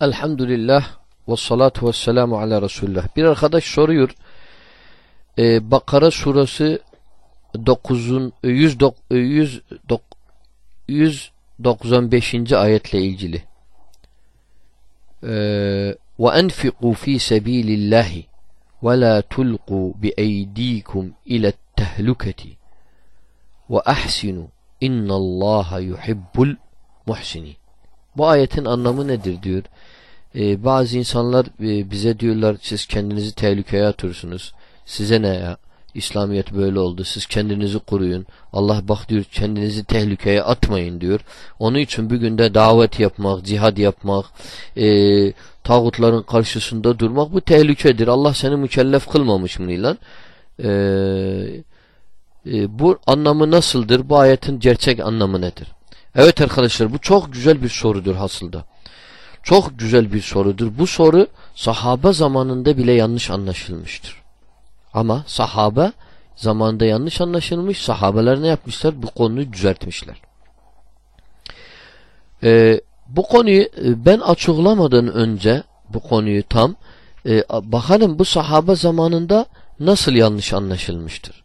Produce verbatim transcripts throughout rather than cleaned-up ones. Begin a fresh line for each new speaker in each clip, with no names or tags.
Elhamdülillah ve salatu ve selamu ala Resulullah. Bir arkadaş soruyor. Ee, Bakara suresi dokuzun yüz doksan beşinci ayetle ilgili. Ee, ve enfiqu fi sabilillahi ve la tulqu bi eydikum ila tehluketi ve ahsinu innallaha yuhibbul muhsinin. Bu ayetin anlamı nedir diyor. Ee, bazı insanlar e, bize diyorlar siz kendinizi tehlikeye atıyorsunuz. Size ne ya? İslamiyet böyle oldu. Siz kendinizi koruyun. Allah bak diyor kendinizi tehlikeye atmayın diyor. Onun için bugün de davet yapmak, cihad yapmak, e, tağutların karşısında durmak bu tehlikedir. Allah seni mükellef kılmamış mı lan? E, e, bu anlamı nasıldır? Bu ayetin gerçek anlamı nedir? Evet arkadaşlar bu çok güzel bir sorudur aslında. Çok güzel bir sorudur. Bu soru sahabe zamanında bile yanlış anlaşılmıştır. Ama sahabe zamanında yanlış anlaşılmış. Sahabeler ne yapmışlar? Bu konuyu düzeltmişler. Ee, bu konuyu ben açıklamadan önce bu konuyu tam e, bakalım bu sahabe zamanında nasıl yanlış anlaşılmıştır.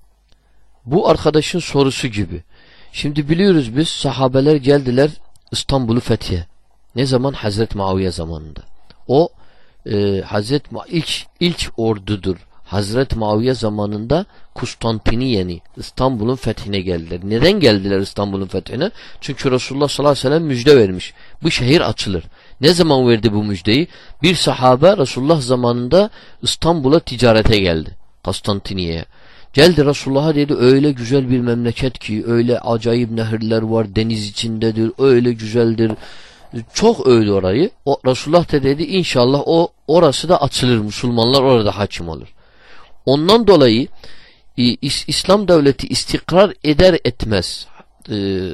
Bu arkadaşın sorusu gibi. Şimdi biliyoruz biz sahabeler geldiler İstanbul'u fethiye. Ne zaman? Hazreti Muaviye zamanında. O e, Hazreti Ma ilk ilk ordudur. Hazreti Muaviye zamanında Konstantiniye'ni İstanbul'un fethine geldiler. Neden geldiler İstanbul'un fethine? Çünkü Resulullah sallallahu aleyhi ve sellem müjde vermiş. Bu şehir açılır. Ne zaman verdi bu müjdeyi? Bir sahabe Resulullah zamanında İstanbul'a ticarete geldi. Konstantiniye'ye. Geldi Resulullah'a dedi öyle güzel bir memleket ki öyle acayip nehirler var deniz içindedir öyle güzeldir. Çok övdü orayı. O Resulullah da dedi inşallah o orası da açılır. Müslümanlar orada hakim olur. Ondan dolayı İs İslam devleti istikrar eder etmez e,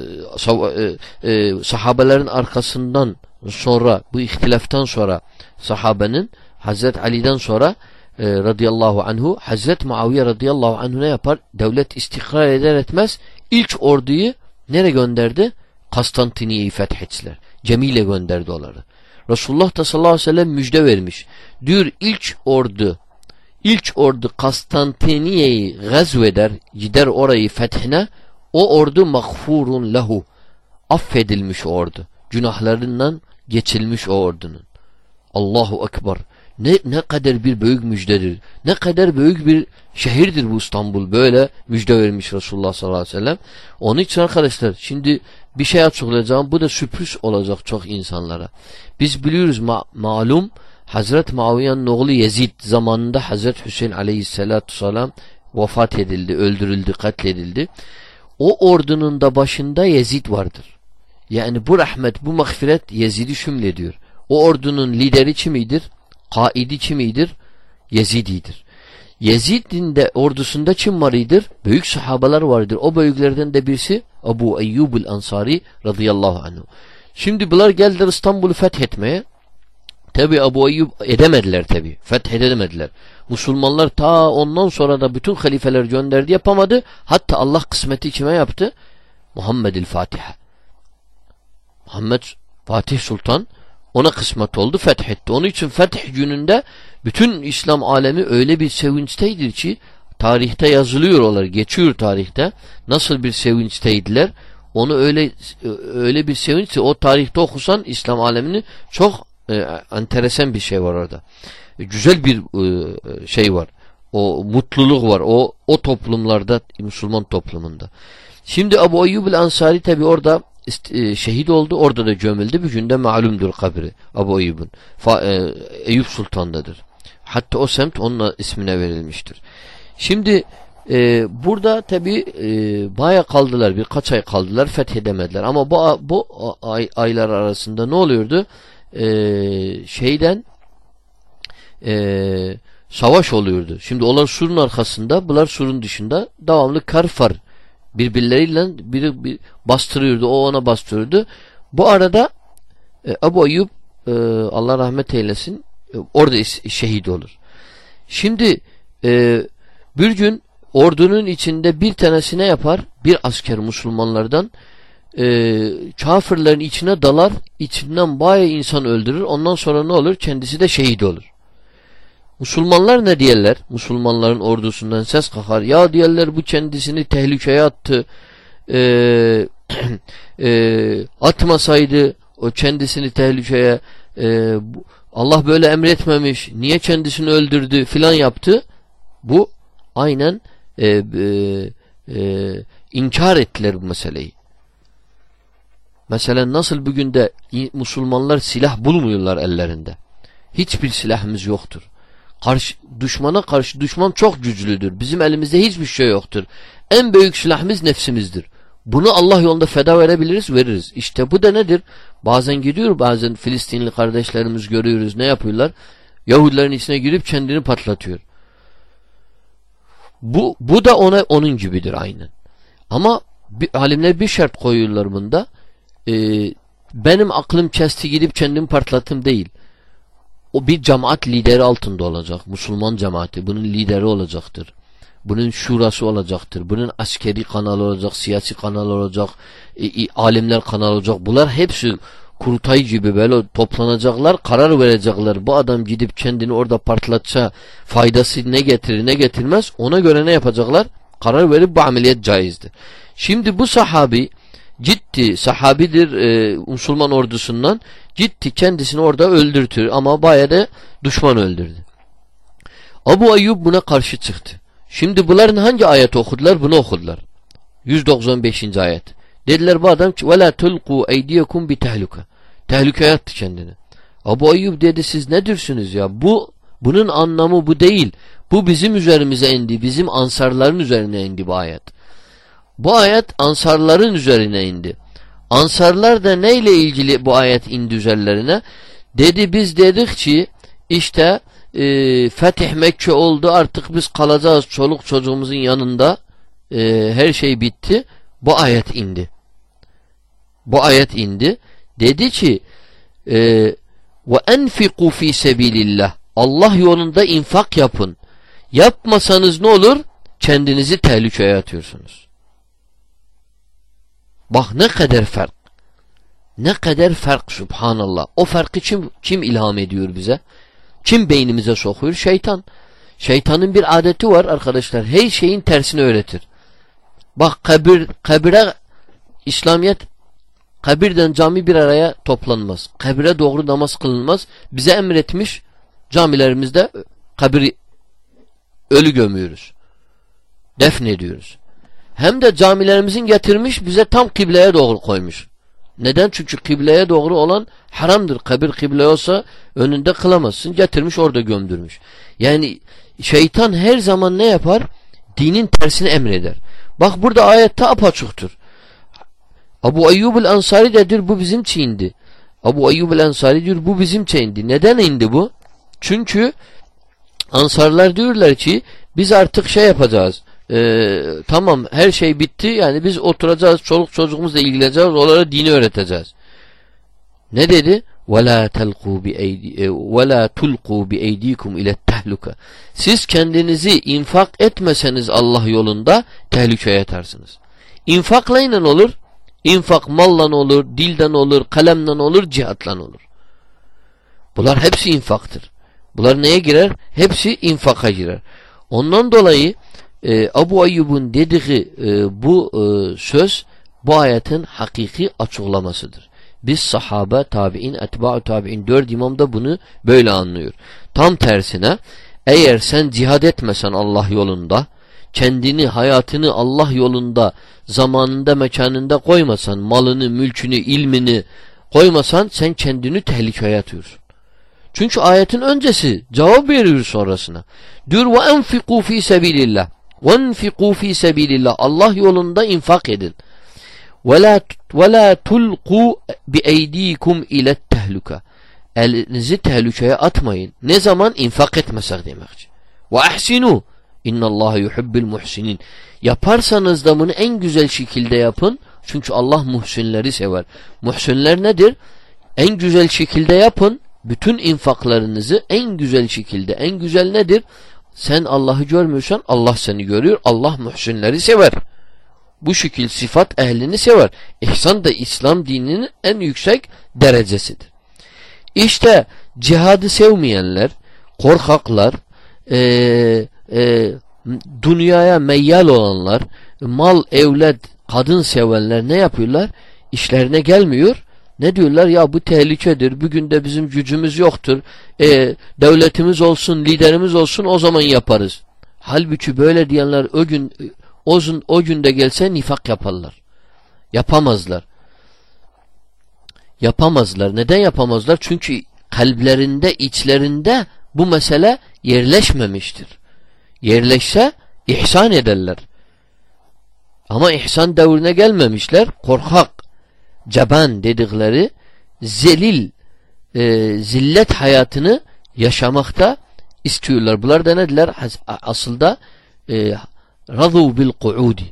e, e, sahabelerin arkasından sonra bu ihtilaftan sonra sahabenin Hazreti Ali'den sonra e, radıyallahu anhu Hazreti Muaviye radıyallahu anhu ne yapar? Devlet istikrar eder etmez ilk orduyu nereye gönderdi? Konstantiniye'yi fethettiler. Cemile gönderdi onları. Resulullah da sallallahu aleyhi ve sellem müjde vermiş. Diyor ilk ordu ilk ordu Konstantiniye'yi gazveder, gider orayı fethine, o ordu mağfurun lehu. Affedilmiş o ordu. Günahlarından geçilmiş o ordunun. Allahu Ekber. Ne, ne kadar bir büyük müjdedir. Ne kadar büyük bir şehirdir bu İstanbul. Böyle müjde vermiş Resulullah sallallahu aleyhi ve sellem. Onun için arkadaşlar şimdi bir şey açıklayacağım. Bu da sürpriz olacak çok insanlara. Biz biliyoruz ma malum Hazreti Muaviye'nin oğlu Yezid zamanında Hazreti Hüseyin aleyhissalatu vesselam vefat edildi, öldürüldü, katledildi. O ordunun da başında Yezid vardır. Yani bu rahmet, bu mağfiret Yezid'i şümlediyor. O ordunun lideri kimidir? Kaidi kimidir? Yezid'idir. Yezid'in de ordusunda kim varıdır? Büyük sahabeler vardır. O büyüklerden de birisi Ebu Eyyubul Ansari radıyallahu anhu. Şimdi bunlar geldiler İstanbul'u fethetmeye. Tabi Ebu Eyyub edemediler tabi. Fethedemediler. Müslümanlar ta ondan sonra da bütün halifeler gönderdi yapamadı. Hatta Allah kısmeti kime yaptı? Muhammed'il Fatiha. Muhammed Fatih Sultan ona kısmet oldu, fethetti. Onun için fetih gününde bütün İslam alemi öyle bir sevinçteydir ki tarihte yazılıyor onlar, geçiyor tarihte. Nasıl bir sevinçteydiler? Onu öyle öyle bir sevinç, o tarihte okusan İslam alemini çok e, enteresan bir şey var orada. E, güzel bir e, şey var. O mutluluk var. O o toplumlarda, Müslüman toplumunda. Şimdi Ebu Eyyub el-Ansari tabi orada şehit oldu. Orada da gömüldü. Bugün de malumdur kabri Ebu Eyyub'un. E, Eyüp Sultan'dadır. Hatta o semt onun ismine verilmiştir. Şimdi e, burada tabi e, baya kaldılar. Birkaç ay kaldılar. Fethedemediler. Ama bu, bu ay, aylar arasında ne oluyordu? E, şeyden e, savaş oluyordu. Şimdi onlar surun arkasında, bunlar surun dışında devamlı karfar birbirleriyle biri bir bastırıyordu, o ona bastırıyordu. Bu arada e, Ebu Eyyub e, Allah rahmet eylesin e, orada şehit olur. Şimdi e, bir gün ordunun içinde bir tanesine yapar, bir asker Müslümanlardan e, kafirlerin içine dalar, içinden bayağı insan öldürür. Ondan sonra ne olur? Kendisi de şehit olur. Müslümanlar ne diyorlar? Müslümanların ordusundan ses kalkar. Ya diyorlar, bu kendisini tehlikeye attı. Ee, e, atmasaydı o kendisini tehlikeye, e, Allah böyle emretmemiş. Niye kendisini öldürdü filan yaptı? Bu aynen e, e, e, inkar ettiler bu meseleyi. Mesela nasıl bugün de Müslümanlar silah bulmuyorlar ellerinde. Hiçbir silahımız yoktur. Karşı, düşmana karşı düşman çok güçlüdür. Bizim elimizde hiçbir şey yoktur. En büyük silahımız nefsimizdir. Bunu Allah yolunda feda verebiliriz, veririz. İşte bu da nedir? Bazen gidiyor, bazen Filistinli kardeşlerimiz görüyoruz. Ne yapıyorlar? Yahudilerin içine girip kendini patlatıyor. Bu, bu da ona onun gibidir aynen. Ama bir, alimler bir şart koyuyorlar bunda. Ee, benim aklım kesti gidip kendimi patlattım değil. O bir cemaat lideri altında olacak. Müslüman cemaati. Bunun lideri olacaktır. Bunun şurası olacaktır. Bunun askeri kanalı olacak. Siyasi kanal olacak. E, e, alimler kanalı olacak. Bunlar hepsi kurultay gibi böyle toplanacaklar. Karar verecekler. Bu adam gidip kendini orada patlatsa faydası ne getirir ne getirmez. Ona göre ne yapacaklar? Karar verip bu ameliyat caizdir. Şimdi bu sahabi gitti, sahabidir e, Müslüman ordusundan, gitti kendisini orada öldürtür ama bayağı da düşman öldürdü. Abu Eyyub buna karşı çıktı. Şimdi bunların hangi ayeti okudular? Bunu okudular. yüz doksan beşinci ayet. Dediler bu adam ki وَلَا تُلْقُوا اَيْدِيَكُمْ بِتَهْلُكَ Tehlikeye attı kendini. Abu Eyyub dedi, siz ne diyorsunuz ya? Bu, bunun anlamı bu değil. Bu bizim üzerimize indi. Bizim ansarların üzerine indi bu ayet. Bu ayet ansarların üzerine indi. Ansarlar da neyle ilgili bu ayet indi üzerlerine? Dedi biz dedik ki işte e, Fetih Mekke oldu, artık biz kalacağız çoluk çocuğumuzun yanında, e, her şey bitti. Bu ayet indi. Bu ayet indi. Dedi ki e, ve enfiku fi sebilillah, Allah yolunda infak yapın. Yapmasanız ne olur? Kendinizi tehlikeye atıyorsunuz. Bak ne kadar fark. Ne kadar fark, subhanallah. O farkı kim, kim ilham ediyor bize? Kim beynimize sokuyor? Şeytan. Şeytanın bir adeti var arkadaşlar. Her şeyin tersini öğretir. Bak kabir, kabire İslamiyet, kabirden cami bir araya toplanmaz. Kabire doğru namaz kılınmaz. Bize emretmiş, camilerimizde kabiri, ölü gömüyoruz. Defnediyoruz. Hem de camilerimizin getirmiş bize tam kıbleye doğru koymuş. Neden? Çünkü kıbleye doğru olan haramdır. Kabir kıble olsa önünde kılamazsın. Getirmiş orada gömdürmüş. Yani şeytan her zaman ne yapar? Dinin tersini emreder. Bak burada ayette apaçuktur. Abu Eyyub el-Ansari dedir bu bizim için indi. Abu Eyyub el-Ansari diyor bu bizim için indi. Neden indi bu? Çünkü Ansarlar diyorlar ki biz artık şey yapacağız. Ee, tamam her şey bitti, yani biz oturacağız, çoluk çocuğumuzla ilgileneceğiz, onlara dini öğreteceğiz. Ne dedi? وَلَا تَلْقُوا بِاَيْدِي وَلَا تُلْقُوا بِاَيْدِيكُمْ اِلَى التَّهْلُكَ Siz kendinizi infak etmeseniz Allah yolunda tehlikeye atarsınız. İnfakla ne olur? İnfak mallan olur, dilden olur, kalemden olur, cihatlan olur. Bunlar hepsi infaktır. Bunlar neye girer? Hepsi infaka girer. Ondan dolayı e, Abu Eyyub'un dediği e, bu e, söz bu ayetin hakiki açıklamasıdır. Biz sahabe, tabi'in, etba'u tabi'in dört imam da bunu böyle anlıyor. Tam tersine eğer sen cihad etmesen Allah yolunda, kendini, hayatını Allah yolunda zamanında, mekanında koymasan, malını, mülkünü, ilmini koymasan sen kendini tehlikeye atıyorsun. Çünkü ayetin öncesi cevap veriyor sonrasına. Diyor ve enfiku fi sebilillah. Ve enfiku fi sebilillah. Allah yolunda infak edin. Ve la ve la tulqu bi eydikum ila tehluka. Elinizi tehlikeye atmayın. Ne zaman? İnfak etmesek demek. Ve ahsinu. İnnallaha yuhibbul muhsinin. Yaparsanız da bunu en güzel şekilde yapın. Çünkü Allah muhsinleri sever. Muhsinler nedir? En güzel şekilde yapın. Bütün infaklarınızı en güzel şekilde. En güzel nedir? Sen Allah'ı görmüyorsan Allah seni görüyor. Allah muhsinleri sever. bu şekil sıfat ehlini sever. İhsan da İslam dininin en yüksek derecesidir. İşte cihadı sevmeyenler, korkaklar, e, e, dünyaya meyyal olanlar, mal, evlet, kadın sevenler ne yapıyorlar? İşlerine gelmiyor. Ne diyorlar? Ya bu tehlikedir. Bugün de bizim gücümüz yoktur. E, devletimiz olsun, liderimiz olsun, o zaman yaparız. Halbuki böyle diyenler o gün o, o günde gelse nifak yaparlar. Yapamazlar. Yapamazlar. Neden yapamazlar? Çünkü kalplerinde, içlerinde bu mesele yerleşmemiştir. Yerleşse ihsan ederler. Ama ihsan devrine gelmemişler. Korkak, ceban dedikleri zelil, e, zillet hayatını yaşamakta istiyorlar. Bunlar da nediler? Aslında e, radu bil kuudi.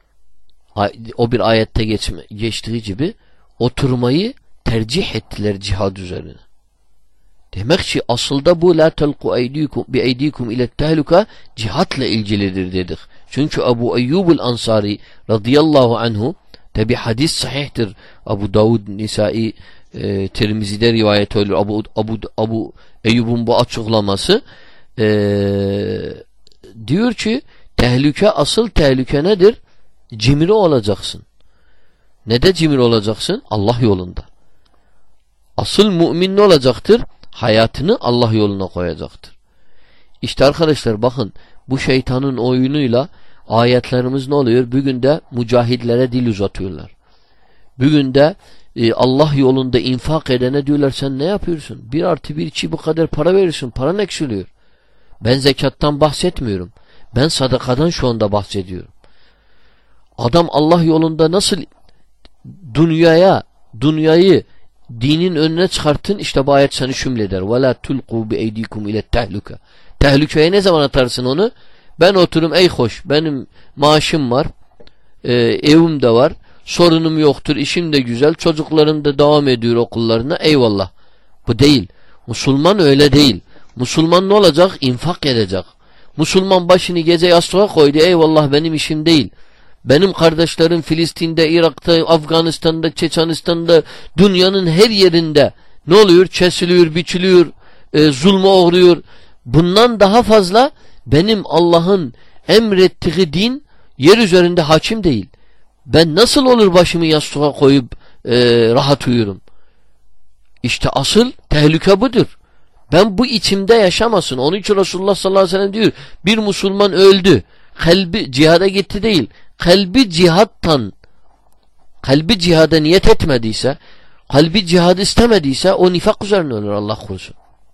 O bir ayette geçme, geçtiği gibi oturmayı tercih ettiler cihad üzerine. Demek ki aslında bu la telqu eydikum bi eydikum ile tehluka cihatla ilgilidir dedik. Çünkü Ebu Eyyubul Ansari radıyallahu anhu, tabi hadis sahihtir. Abu Davud, Nisai, e, Tirmizi'de rivayet olur. Abu, Abu, Abu Eyyub'un bu açıklaması e, diyor ki tehlike, asıl tehlike nedir? Cimri olacaksın. Ne de cimri olacaksın? Allah yolunda. Asıl mümin ne olacaktır? Hayatını Allah yoluna koyacaktır. İşte arkadaşlar bakın, bu şeytanın oyunuyla ayetlerimiz ne oluyor? Bugün de mücahidlere dil uzatıyorlar. Bugün de e, Allah yolunda infak edene diyorlar sen ne yapıyorsun? Bir artı bir iki bu kadar para verirsin. Paran eksiliyor. Ben zekattan bahsetmiyorum. Ben sadakadan şu anda bahsediyorum. Adam Allah yolunda nasıl dünyaya, dünyayı dinin önüne çıkartın, işte bu ayet seni şümleder. وَلَا تُلْقُوا بِاَيْدِيكُمْ اِلَى التَّهْلُكَ. Tehlikeye ne zaman atarsın onu? Ben oturum, ey hoş, benim maaşım var, e, evim de var, sorunum yoktur, işim de güzel, çocuklarım da devam ediyor okullarına, eyvallah. Bu değil. Müslüman öyle değil. Müslüman ne olacak? İnfak edecek. Müslüman başını gece yastığa koydu, eyvallah benim işim değil. Benim kardeşlerim Filistin'de, Irak'ta, Afganistan'da, Çeçenistan'da, dünyanın her yerinde ne oluyor? Kesiliyor, biçiliyor, e, zulme uğruyor. Bundan daha fazla benim Allah'ın emrettiği din yer üzerinde hakim değil. Ben nasıl olur başımı yastığa koyup e, rahat uyurum? İşte asıl tehlike budur. Ben bu içimde yaşamasın. Onun için Resulullah sallallahu aleyhi ve sellem diyor, bir Müslüman öldü, kalbi cihada gitti değil, kalbi cihattan, kalbi cihada niyet etmediyse, kalbi cihad istemediyse o nifak üzerine olur, Allah korusun.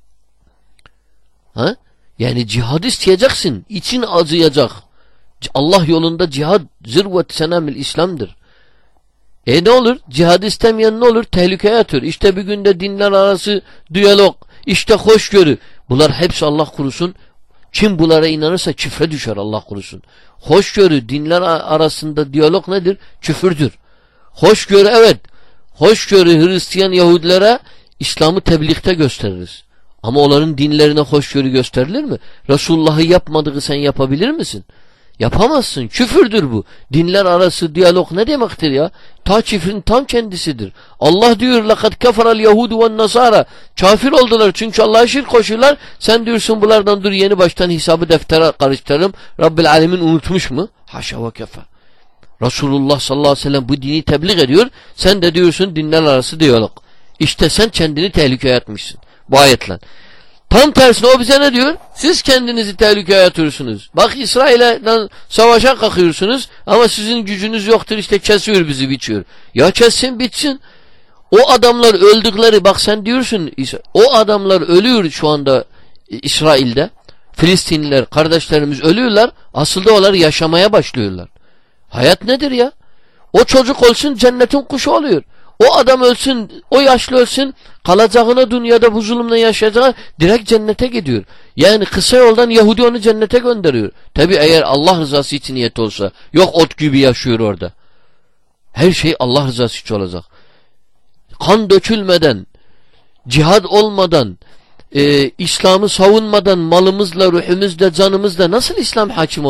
Ha? Yani cihad isteyeceksin, için acıyacak. Allah yolunda cihad zirvet senamil İslam'dır. E ne olur? Cihad istemeyen ne olur? Tehlikeye atıyor. İşte bir günde dinler arası diyalog, işte hoşgörü. Bunlar hepsi Allah korusun. Kim bunlara inanırsa küfre düşer, Allah korusun. Hoşgörü, dinler arasında diyalog nedir? Küfürdür. Hoşgörü, evet. Hoşgörü Hristiyan Yahudilere İslam'ı tebliğde gösteririz. Ama onların dinlerine hoşgörü gösterilir mi? Resulullah'ı yapmadığı sen yapabilir misin? Yapamazsın. Küfürdür bu. Dinler arası diyalog ne demektir ya? Ta küfrün tam kendisidir. Allah diyor لَقَدْ كَفَرَ الْيَهُودُ وَالنَّصَارَ. Kafir oldular çünkü Allah'a şirk koşuyorlar. Sen diyorsun bunlardan dur yeni baştan hesabı deftere karıştırırım. Rabbil Alemin unutmuş mu? Haşa ve kefe. Resulullah sallallahu aleyhi ve sellem bu dini tebliğ ediyor. Sen de diyorsun dinler arası diyalog. İşte sen kendini tehlikeye atmışsın. Bu ayetle. Tam tersine o bize ne diyor? Siz kendinizi tehlikeye atıyorsunuz. Bak İsrail'e savaşa kalkıyorsunuz ama sizin gücünüz yoktur, işte kesiyor bizi, biçiyor. Ya kessin bitsin. O adamlar öldükleri, bak sen diyorsun o adamlar ölüyor şu anda İsrail'de. Filistinliler kardeşlerimiz ölüyorlar. Aslında onlar yaşamaya başlıyorlar. Hayat nedir ya? O çocuk olsun cennetin kuşu oluyor. O adam ölsün, o yaşlı ölsün, kalacağına dünyada bu zulümle yaşayacağı direkt cennete gidiyor. Yani kısa yoldan Yahudi onu cennete gönderiyor. Tabi eğer Allah rızası için niyet olsa. Yok ot gibi yaşıyor orada. Her şey Allah rızası için olacak. Kan dökülmeden, cihad olmadan, e, İslam'ı savunmadan malımızla, ruhumuzla, canımızla nasıl İslam hakim olur?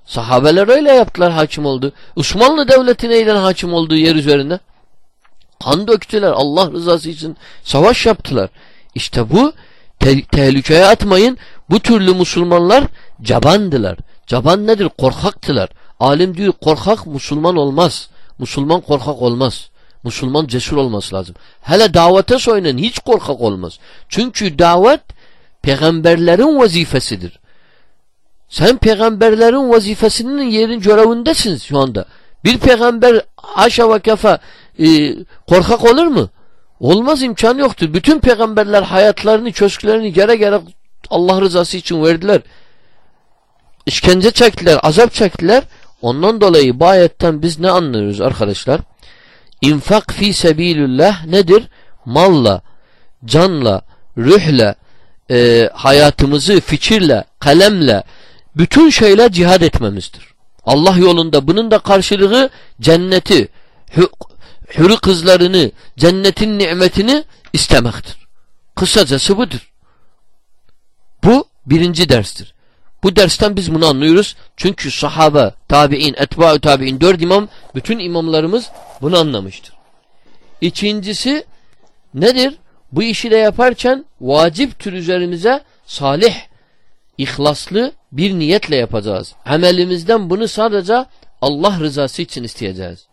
Sahabeler öyle yaptılar, hakim oldu. Osmanlı Devleti neyle hakim olduğu yer üzerinde? Kan döktüler. Allah rızası için savaş yaptılar. İşte bu te tehlikeye atmayın. Bu türlü Müslümanlar cabandılar. Caban nedir? Korkaktılar. Alim diyor korkak Müslüman olmaz. Müslüman korkak olmaz. Müslüman cesur olması lazım. Hele davete soyunun hiç korkak olmaz. Çünkü davet peygamberlerin vazifesidir. Sen peygamberlerin vazifesinin yerin görevindesin şu anda. Bir peygamber haşa ve kefe e, korkak olur mu? Olmaz, imkanı yoktur. Bütün peygamberler hayatlarını, köşklerini gere gere Allah rızası için verdiler. İşkence çektiler, azap çektiler. Ondan dolayı bu ayetten biz ne anlıyoruz arkadaşlar? İnfak fi sebilullah nedir? Malla, canla, ruhla, e, hayatımızı fikirle, kalemle, bütün şeyle cihad etmemizdir. Allah yolunda. Bunun da karşılığı cenneti, hürü kızlarını, cennetin nimetini istemektir. Kısacası budur. Bu birinci derstir. Bu dersten biz bunu anlıyoruz. Çünkü sahabe, tabi'in, etba'u tabi'in, dört imam, bütün imamlarımız bunu anlamıştır. İkincisi nedir? Bu işi de yaparken vaciptir üzerimize salih, ihlaslı bir niyetle yapacağız. Amelimizden bunu sadece Allah rızası için isteyeceğiz.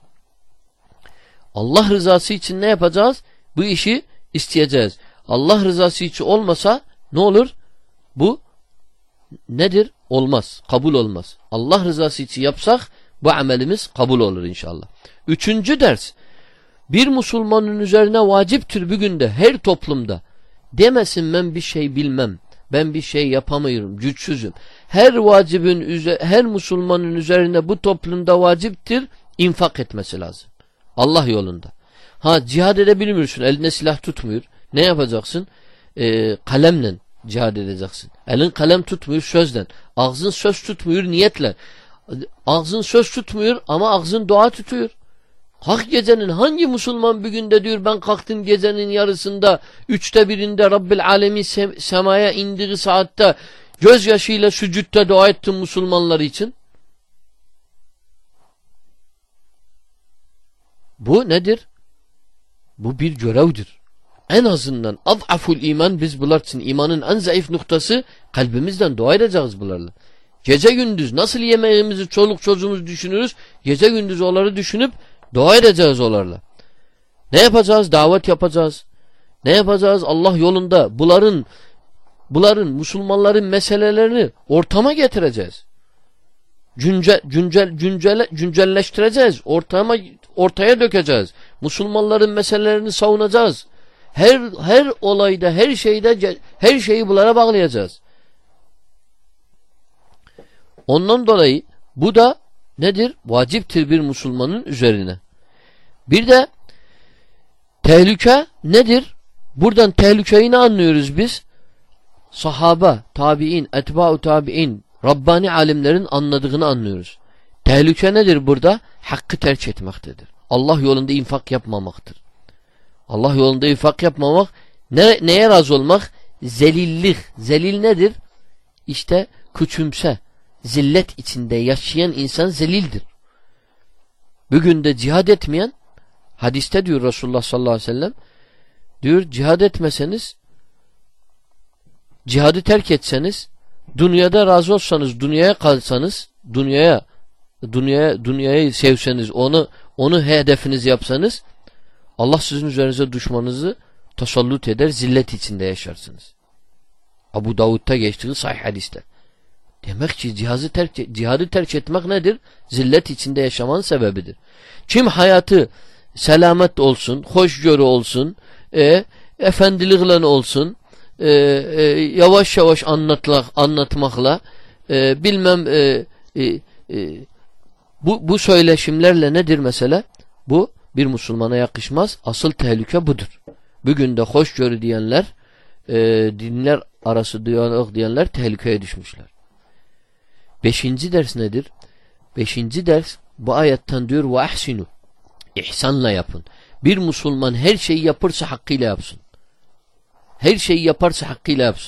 Allah rızası için ne yapacağız? Bu işi isteyeceğiz. Allah rızası için olmasa ne olur? Bu nedir? Olmaz. Kabul olmaz. Allah rızası için yapsak bu amelimiz kabul olur inşallah. Üçüncü ders. Bir Müslümanın üzerine vaciptir bugün de her toplumda. Demesin ben bir şey bilmem. Ben bir şey yapamıyorum. Güçsüzüm. Her vacibin, her Müslümanın üzerine bu toplumda vaciptir infak etmesi lazım. Allah yolunda. Ha cihad edebilmiyorsun. Eline silah tutmuyor. Ne yapacaksın? Ee, kalemle cihad edeceksin. Elin kalem tutmuyor sözden. Ağzın söz tutmuyor niyetle. Ağzın söz tutmuyor ama ağzın dua tutuyor. Kalk gecenin hangi Müslüman bir günde diyor ben kalktım gecenin yarısında üçte birinde Rabbil Alemin sem semaya indiği saatte gözyaşıyla sücutta dua ettim Müslümanlar için. Bu nedir? Bu bir görevdir. En azından ad'aful iman biz bunlar için imanın en zayıf noktası kalbimizden dua edeceğiz bunlarla. Gece gündüz nasıl yemeğimizi çoluk çocuğumuz düşünürüz gece gündüz onları düşünüp dua edeceğiz onlarla. Ne yapacağız? Davet yapacağız. Ne yapacağız? Allah yolunda bunların bunların Müslümanların meselelerini ortama getireceğiz. Güncel, güncel, güncel, güncelleştireceğiz. Ortama, ortaya dökeceğiz. Müslümanların meselelerini savunacağız. Her her olayda, her şeyde her şeyi bunlara bağlayacağız. Ondan dolayı bu da nedir? Vaciptir bir Müslümanın üzerine. Bir de tehlike nedir? Buradan tehlikeyi ne anlıyoruz biz? Sahaba, tabi'in, etba'u tabi'in, Rabbani alimlerin anladığını anlıyoruz. Tehlike nedir burada? Hakkı terk etmektedir. Allah yolunda infak yapmamaktır. Allah yolunda infak yapmamak, ne, neye razı olmak? Zelillik. Zelil nedir? İşte küçümse, zillet içinde yaşayan insan zelildir. Bugün de cihad etmeyen, hadiste diyor Resulullah sallallahu aleyhi ve sellem, diyor cihad etmeseniz, cihadı terk etseniz, dünyada razı olsanız, dünyaya kalsanız, dünyaya, dünyaya, dünyayı sevseniz, onu, onu hedefiniz yapsanız, Allah sizin üzerinize düşmanınızı tasallut eder, zillet içinde yaşarsınız. Abu Davud'da geçtiği sahih hadiste. Demek ki cihadı terk, cihadı terk etmek nedir? Zillet içinde yaşamanın sebebidir. Kim hayatı selamet olsun, hoşgörü olsun, e, efendilikle olsun, e, e, yavaş yavaş anlatmak, anlatmakla, e, bilmem e, e, e, bu, bu söyleşimlerle nedir mesela? Bu bir Müslümana yakışmaz. Asıl tehlike budur. Bugün de hoşgörü diyenler, e, dinler arası diyalog diyenler tehlikeye düşmüşler. Beşinci ders nedir? Beşinci ders bu ayetten diyor ve ahsinu. İhsanla yapın. Bir Müslüman her şeyi yapırsa hakkıyla yapsın. Her şeyi yaparsa hakkıyla yapsın.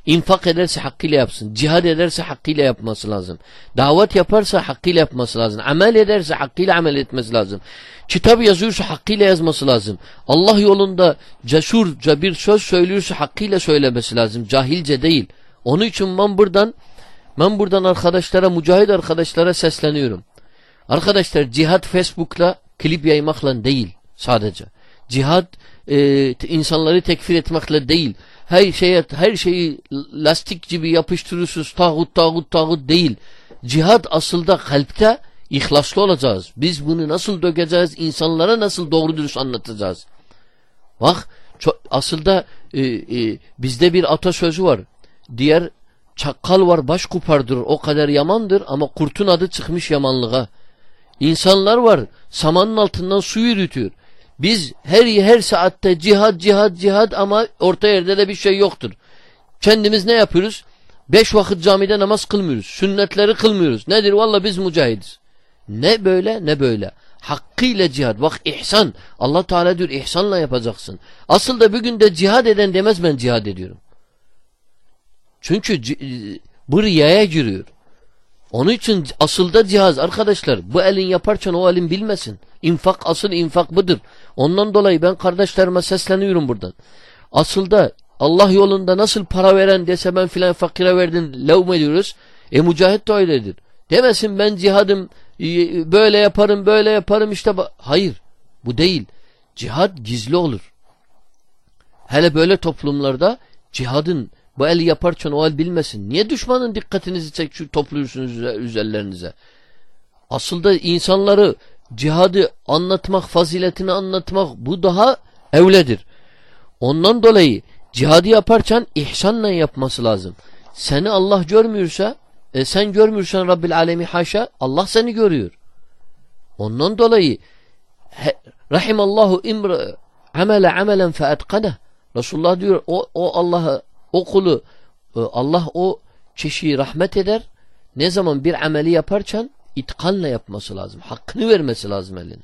İnfak ederse hakkıyla yapsın. Cihad ederse hakkıyla yapması lazım. Davet yaparsa hakkıyla yapması lazım. Amel ederse hakkıyla amel etmesi lazım. Kitap yazıyorsa hakkıyla yazması lazım. Allah yolunda cesurca bir söz söylüyorsa hakkıyla söylemesi lazım. Cahilce değil. Onun için ben buradan ben buradan arkadaşlara, mücahid arkadaşlara sesleniyorum. Arkadaşlar, cihad Facebook'la, klip yaymakla değil sadece. Cihad e, insanları tekfir etmekle değil. Her şeye, her şeyi lastik gibi yapıştırıyorsunuz. Tağut, tağut, tağut değil. Cihad aslında kalpte ihlaslı olacağız. Biz bunu nasıl dökeceğiz? İnsanlara nasıl doğru dürüst anlatacağız? Bak, çok, aslında e, e, bizde bir atasözü var. Diğer çakkal var baş kupardırır. O kadar yamandır ama kurtun adı çıkmış yamanlığa. İnsanlar var samanın altından su yürütüyor. Biz her her saatte cihad cihad cihad ama orta yerde de bir şey yoktur. Kendimiz ne yapıyoruz? Beş vakit camide namaz kılmıyoruz. Sünnetleri kılmıyoruz. Nedir? Vallahi biz mücahidiz. Ne böyle ne böyle. Hakkıyla cihad. Bak, ihsan. Allah Teala diyor ihsanla yapacaksın. Asıl da bugün de cihad eden demez ben cihad ediyorum. Çünkü bu riyaya giriyor. Onun için asılda cihaz arkadaşlar. Bu elin yaparken o elin bilmesin. İnfak, asıl infak budur. Ondan dolayı ben kardeşlerime sesleniyorum buradan. Asılda Allah yolunda nasıl para veren dese ben filan fakire verdim levm ediyoruz. E mücahit de öyledir. Demesin ben cihadım böyle yaparım böyle yaparım işte. Hayır, bu değil. Cihad gizli olur. Hele böyle toplumlarda cihadın bu eli yaparken o el bilmesin. Niye düşmanın dikkatinizi çek, şu topluyorsunuz üzerlerinize? Asıl da insanları cihadı anlatmak, faziletini anlatmak bu daha evledir. Ondan dolayı cihadı yaparken ihsanla yapması lazım. Seni Allah görmüyorsa, e sen görmüyorsan Rabbil Alemi haşa, Allah seni görüyor. Ondan dolayı rahimallahu imra amele amelen fe etkane. Resulullah diyor o, o Allah'a, o kulu Allah o kişiyi rahmet eder. Ne zaman bir ameli yaparken itkanla yapması lazım. Hakkını vermesi lazım eline.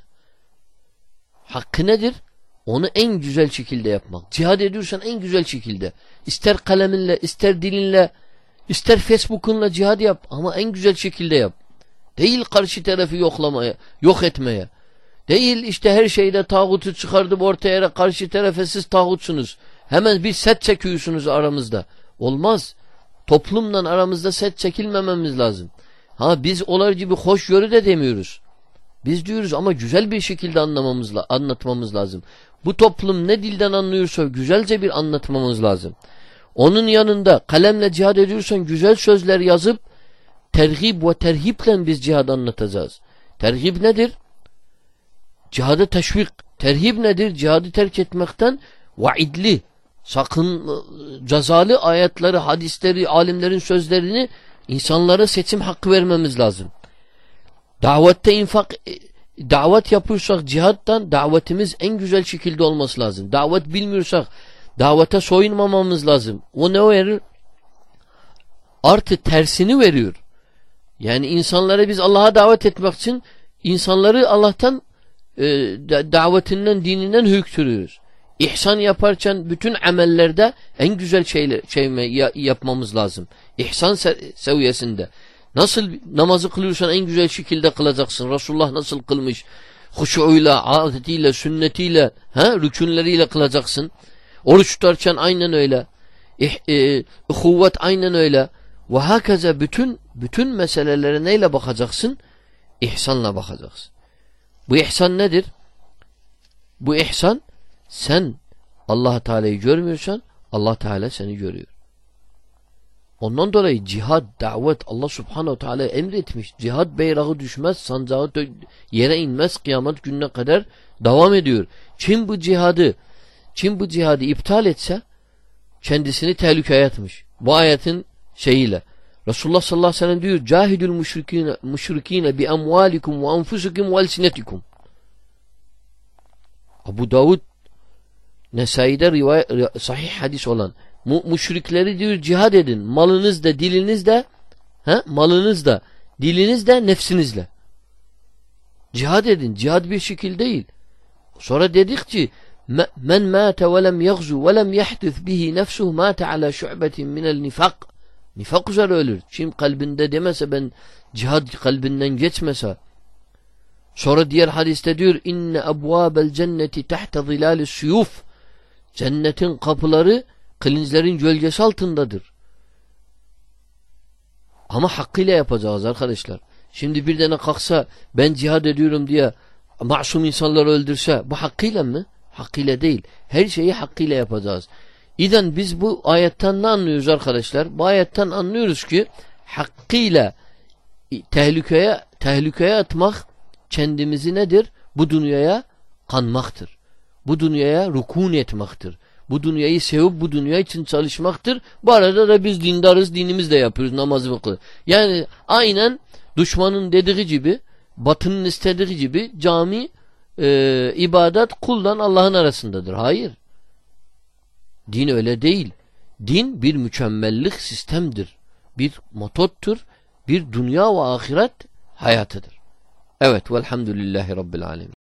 Hakkı nedir? Onu en güzel şekilde yapmak. Cihad ediyorsan en güzel şekilde. İster kaleminle, ister dilinle, ister Facebook'unla cihad yap. Ama en güzel şekilde yap. Değil karşı tarafı yoklamaya, yok etmeye. Değil işte her şeyde tağutu çıkardım ortaya, karşı tarafa siz tağutsunuz. Hemen bir set çekiyorsunuz aramızda. Olmaz. Toplumla aramızda set çekilmememiz lazım. Ha biz olar gibi hoşgörü de demiyoruz. Biz diyoruz ama güzel bir şekilde anlamamız, anlatmamız lazım. Bu toplum ne dilden anlıyorsa güzelce bir anlatmamız lazım. Onun yanında kalemle cihad ediyorsan güzel sözler yazıp terhib ve terhiple biz cihad anlatacağız. Terhib nedir? Cihadı teşvik. Terhib nedir? Cihadı terk etmekten vaidli, sakın cezalı ayetleri, hadisleri, alimlerin sözlerini insanlara seçim hakkı vermemiz lazım. Davette infak, davet yapıyorsak cihattan davetimiz en güzel şekilde olması lazım. Davet bilmiyorsak davete soyunmamamız lazım. O ne verir? Artı tersini veriyor. Yani insanlara biz Allah'a davet etmek için insanları Allah'tan e, davetinden, dininden hüktürüyoruz. İhsan yaparken bütün amellerde en güzel şeyler şey yapmamız lazım. İhsan seviyesinde. Nasıl namazı kılıyorsan en güzel şekilde kılacaksın. Resulullah nasıl kılmış? Huşuyla, adetiyle, sünnetiyle, ha, rükünleriyle kılacaksın. Oruç tutarken aynen öyle. İh, e, kuvvet aynen öyle. Ve hakaza bütün bütün meselelere neyle bakacaksın? İhsanla bakacaksın. Bu ihsan nedir? Bu ihsan, sen Allah Teala'yı görmüyorsan Allah Teala seni görüyor. Ondan dolayı cihad, davet Allah Subhanahu Teala emretmiş. Cihad bayrağı düşmez, sancağı yere inmez, kıyamet gününe kadar devam ediyor. Kim bu cihadı kim bu cihadı iptal etse kendisini tehlikeye atmış. Bu ayetin şeyiyle Resulullah sallallahu aleyhi ve sellem diyor: "Cahidul müşrikine müşrikine bi amwalikum ve enfusikum ve alsinetikum." Abu Davud Nesai'de rivayet, sahih hadis olan mu müşrikleri diyor cihad edin. Malınızda, dilinizde, he? Malınızda, dilinizde, nefsinizle. Cihad edin. Cihad bir şekil değil. Sonra dedik ki Men mâte ve lem yagzu ve lem yahdith bihi nefsuhu mâte ala şu'betin minel nifak. Nifak üzere ölür. Şimdi kalbinde demese, ben cihad kalbinden geçmese. Sonra diğer hadiste diyor inne ebvâbel cenneti tahta zilâlis suyuf. Cennetin kapıları kılıçların gölgesi altındadır. Ama hakkıyla yapacağız arkadaşlar. Şimdi bir tane kalksa ben cihad ediyorum diye masum insanları öldürse bu hakkıyla mı? Hakkıyla değil. Her şeyi hakkıyla yapacağız. İden biz bu ayetten ne anlıyoruz arkadaşlar? Bu ayetten anlıyoruz ki hakkıyla tehlikeye tehlikeye atmak kendimizi nedir? Bu dünyaya kanmaktır. Bu dünyaya rukun etmektir. Bu dünyayı sevip bu dünya için çalışmaktır. Bu arada da biz dindarız, dinimiz de yapıyoruz, namazı kılıyoruz. Yani aynen düşmanın dediği gibi, batının istediği gibi cami, e, ibadet kuldan Allah'ın arasındadır. Hayır. Din öyle değil. Din bir mükemmellik sistemdir. Bir metottur. Bir dünya ve ahiret hayatıdır. Evet, velhamdülillahi Rabbil alemin.